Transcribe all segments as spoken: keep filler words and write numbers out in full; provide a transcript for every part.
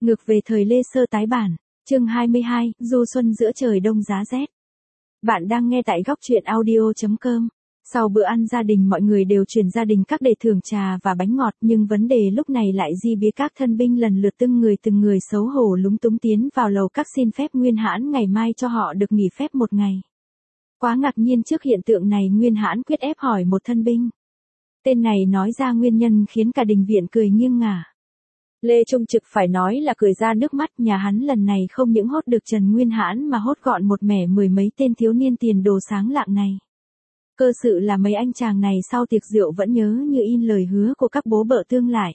Ngược về thời Lê Sơ tái bản, chương hai mươi hai, du xuân giữa trời đông giá rét. Bạn đang nghe tại góc truyện audio chấm com. Sau bữa ăn gia đình mọi người đều chuyển gia đình các để thưởng trà và bánh ngọt, nhưng vấn đề lúc này lại di bía các thân binh lần lượt từng người từng người xấu hổ lúng túng tiến vào lầu các xin phép Nguyên Hãn ngày mai cho họ được nghỉ phép một ngày. Quá ngạc nhiên trước hiện tượng này, Nguyên Hãn quyết ép hỏi một thân binh. Tên này nói ra nguyên nhân khiến cả đình viện cười nghiêng ngả. Lê Trung Trực phải nói là cười ra nước mắt, nhà hắn lần này không những hốt được Trần Nguyên Hãn mà hốt gọn một mẻ mười mấy tên thiếu niên tiền đồ sáng lạng này. Cơ sự là mấy anh chàng này sau tiệc rượu vẫn nhớ như in lời hứa của các bố bợ tương lại.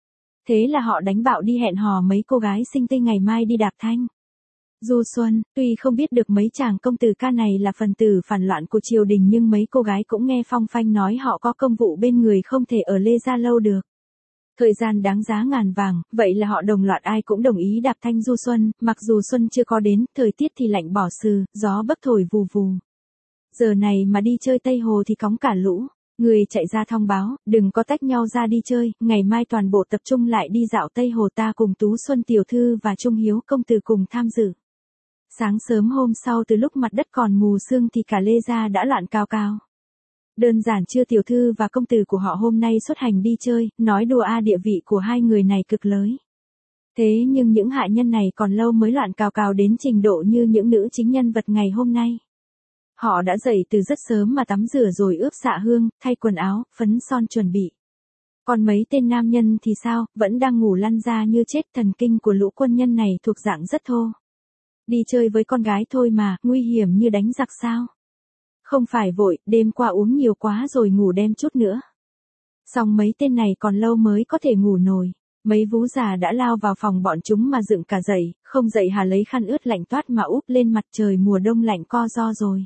Thế là họ đánh bạo đi hẹn hò mấy cô gái xinh tươi ngày mai đi đạp thanh. Du xuân, tuy không biết được mấy chàng công tử ca này là phần tử phản loạn của triều đình, nhưng mấy cô gái cũng nghe phong phanh nói họ có công vụ bên người không thể ở Lê gia lâu được. Thời gian đáng giá ngàn vàng, vậy là họ đồng loạt ai cũng đồng ý đạp thanh du xuân, mặc dù xuân chưa có đến, thời tiết thì lạnh bỏ sừ, gió bấc thổi vù vù. Giờ này mà đi chơi Tây Hồ thì cóng cả lũ, người chạy ra thông báo, đừng có tách nhau ra đi chơi, ngày mai toàn bộ tập trung lại đi dạo Tây Hồ, ta cùng Tú Xuân tiểu thư và Trung Hiếu công tử cùng tham dự. Sáng sớm hôm sau, từ lúc mặt đất còn mù sương thì cả Lê gia đã loạn cao cao. Đơn giản chưa, tiểu thư và công tử của họ hôm nay xuất hành đi chơi, nói đùa a địa vị của hai người này cực lớn. Thế nhưng những hạ nhân này còn lâu mới loạn cào cào đến trình độ như những nữ chính nhân vật ngày hôm nay. Họ đã dậy từ rất sớm mà tắm rửa rồi ướp xạ hương, thay quần áo, phấn son chuẩn bị. Còn mấy tên nam nhân thì sao, vẫn đang ngủ lăn ra như chết, thần kinh của lũ quân nhân này thuộc dạng rất thô. Đi chơi với con gái thôi mà, nguy hiểm như đánh giặc sao? Không phải vội, đêm qua uống nhiều quá rồi ngủ đêm chút nữa. Xong mấy tên này còn lâu mới có thể ngủ nổi. Mấy vú già đã lao vào phòng bọn chúng mà dựng cả dậy, không dậy hà lấy khăn ướt lạnh toát mà úp lên mặt, trời mùa đông lạnh co ro rồi.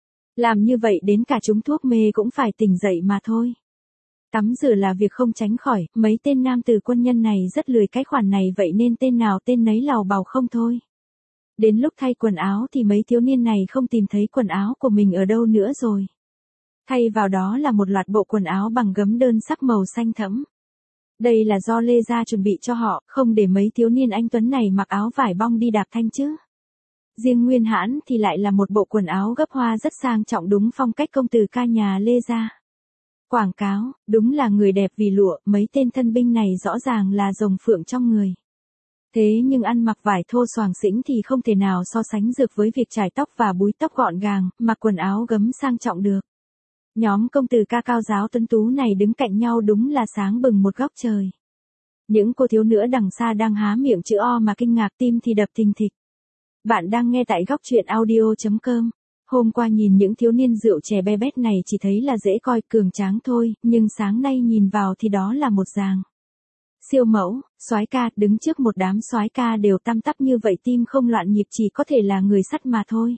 Làm như vậy đến cả chúng thuốc mê cũng phải tỉnh dậy mà thôi. Tắm rửa là việc không tránh khỏi, mấy tên nam tử quân nhân này rất lười cái khoản này, vậy nên tên nào tên nấy lào bào không thôi. Đến lúc thay quần áo thì mấy thiếu niên này không tìm thấy quần áo của mình ở đâu nữa rồi. Thay vào đó là một loạt bộ quần áo bằng gấm đơn sắc màu xanh thẫm. Đây là do Lê gia chuẩn bị cho họ, không để mấy thiếu niên anh tuấn này mặc áo vải bong đi đạp thanh chứ. Riêng Nguyên Hãn thì lại là một bộ quần áo gấp hoa rất sang trọng, đúng phong cách công tử ca nhà Lê gia. Quảng cáo, đúng là người đẹp vì lụa, mấy tên thân binh này rõ ràng là rồng phượng trong người. Thế nhưng ăn mặc vải thô xoàng xĩnh thì không thể nào so sánh được với việc chải tóc và búi tóc gọn gàng, mặc quần áo gấm sang trọng được. Nhóm công tử ca cao giáo tuấn tú này đứng cạnh nhau đúng là sáng bừng một góc trời. Những cô thiếu nữ đằng xa đang há miệng chữ O mà kinh ngạc, tim thì đập thình thịch. Bạn đang nghe tại góc truyện audio chấm com. Hôm qua nhìn những thiếu niên rượu chè be bét này chỉ thấy là dễ coi, cường tráng thôi, nhưng sáng nay nhìn vào thì đó là một dáng siêu mẫu, soái ca, đứng trước một đám soái ca đều tăm tắp như vậy tim không loạn nhịp chỉ có thể là người sắt mà thôi.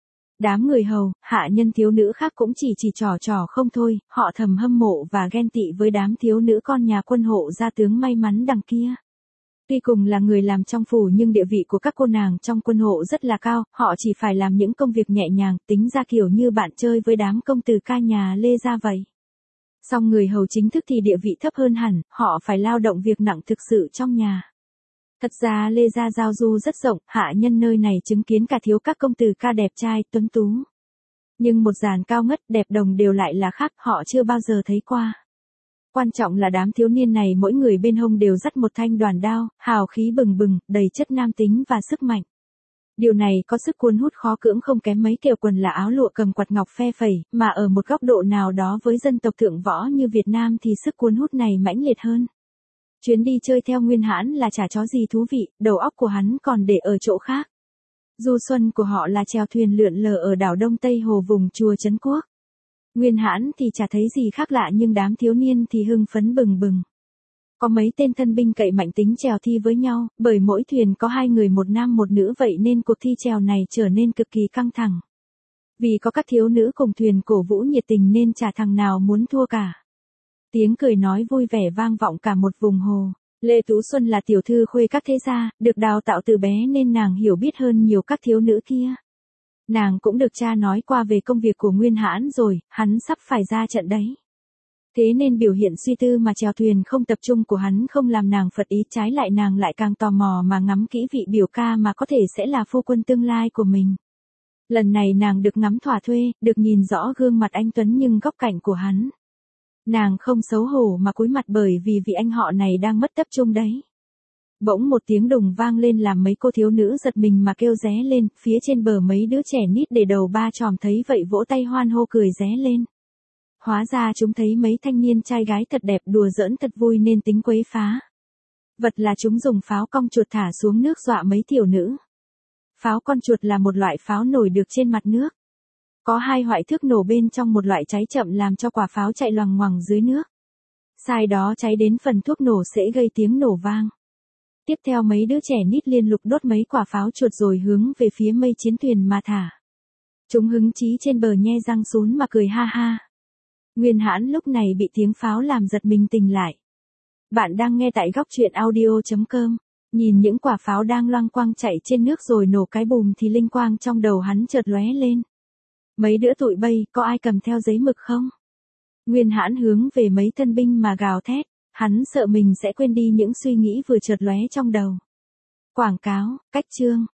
Đám người hầu, hạ nhân thiếu nữ khác cũng chỉ chỉ trò trò không thôi, họ thầm hâm mộ và ghen tị với đám thiếu nữ con nhà quân hộ gia tướng may mắn đằng kia. Tuy cùng là người làm trong phủ nhưng địa vị của các cô nàng trong quân hộ rất là cao, họ chỉ phải làm những công việc nhẹ nhàng, tính ra kiểu như bạn chơi với đám công tử ca nhà Lê gia vậy. Song người hầu chính thức thì địa vị thấp hơn hẳn, họ phải lao động việc nặng thực sự trong nhà. Thật ra Lê gia giao du rất rộng, hạ nhân nơi này chứng kiến cả thiếu các công tử ca đẹp trai, tuấn tú. Nhưng một dàn cao ngất đẹp đồng đều lại là khác, họ chưa bao giờ thấy qua. Quan trọng là đám thiếu niên này mỗi người bên hông đều dắt một thanh đoàn đao, hào khí bừng bừng, đầy chất nam tính và sức mạnh. Điều này có sức cuốn hút khó cưỡng không kém mấy kiểu quần là áo lụa cầm quạt ngọc phe phẩy, mà ở một góc độ nào đó với dân tộc thượng võ như Việt Nam thì sức cuốn hút này mãnh liệt hơn. Chuyến đi chơi theo Nguyên Hãn là chả chó gì thú vị, đầu óc của hắn còn để ở chỗ khác. Du xuân của họ là chèo thuyền lượn lờ ở đảo Đông Tây Hồ vùng chùa Trấn Quốc. Nguyên Hãn thì chả thấy gì khác lạ, nhưng đám thiếu niên thì hưng phấn bừng bừng. Có mấy tên thân binh cậy mạnh tính chèo thi với nhau, bởi mỗi thuyền có hai người, một nam một nữ, vậy nên cuộc thi chèo này trở nên cực kỳ căng thẳng. Vì có các thiếu nữ cùng thuyền cổ vũ nhiệt tình nên chả thằng nào muốn thua cả. Tiếng cười nói vui vẻ vang vọng cả một vùng hồ. Lê Tú Xuân là tiểu thư khuê các thế gia, được đào tạo từ bé nên nàng hiểu biết hơn nhiều các thiếu nữ kia. Nàng cũng được cha nói qua về công việc của Nguyên Hãn rồi, hắn sắp phải ra trận đấy. Thế nên biểu hiện suy tư mà chèo thuyền không tập trung của hắn không làm nàng phật ý, trái lại nàng lại càng tò mò mà ngắm kỹ vị biểu ca mà có thể sẽ là phu quân tương lai của mình. Lần này nàng được ngắm thỏa thuê, được nhìn rõ gương mặt anh Tuấn nhưng góc cạnh của hắn. Nàng không xấu hổ mà cúi mặt bởi vì vị anh họ này đang mất tập trung đấy. Bỗng một tiếng đùng vang lên làm mấy cô thiếu nữ giật mình mà kêu ré lên, phía trên bờ mấy đứa trẻ nít để đầu ba chòm thấy vậy vỗ tay hoan hô cười ré lên. Hóa ra chúng thấy mấy thanh niên trai gái thật đẹp đùa giỡn thật vui nên tính quấy phá. Vật là chúng dùng pháo cong chuột thả xuống nước dọa mấy tiểu nữ. Pháo con chuột là một loại pháo nổi được trên mặt nước. Có hai hoại thước nổ bên trong một loại cháy chậm làm cho quả pháo chạy loằng ngoằng dưới nước. Sai đó cháy đến phần thuốc nổ sẽ gây tiếng nổ vang. Tiếp theo mấy đứa trẻ nít liên lục đốt mấy quả pháo chuột rồi hướng về phía mây chiến thuyền mà thả. Chúng hứng chí trên bờ nhe răng sún mà cười ha ha. Nguyên Hãn lúc này bị tiếng pháo làm giật mình tỉnh lại. Bạn đang nghe tại góc truyện audio chấm com. Nhìn những quả pháo đang loang quang chạy trên nước rồi nổ cái bùm thì linh quang trong đầu hắn chợt lóe lên. Mấy đứa tụi bay, có ai cầm theo giấy mực không? Nguyên Hãn hướng về mấy thân binh mà gào thét, hắn sợ mình sẽ quên đi những suy nghĩ vừa chợt lóe trong đầu. Quảng cáo, cách chương.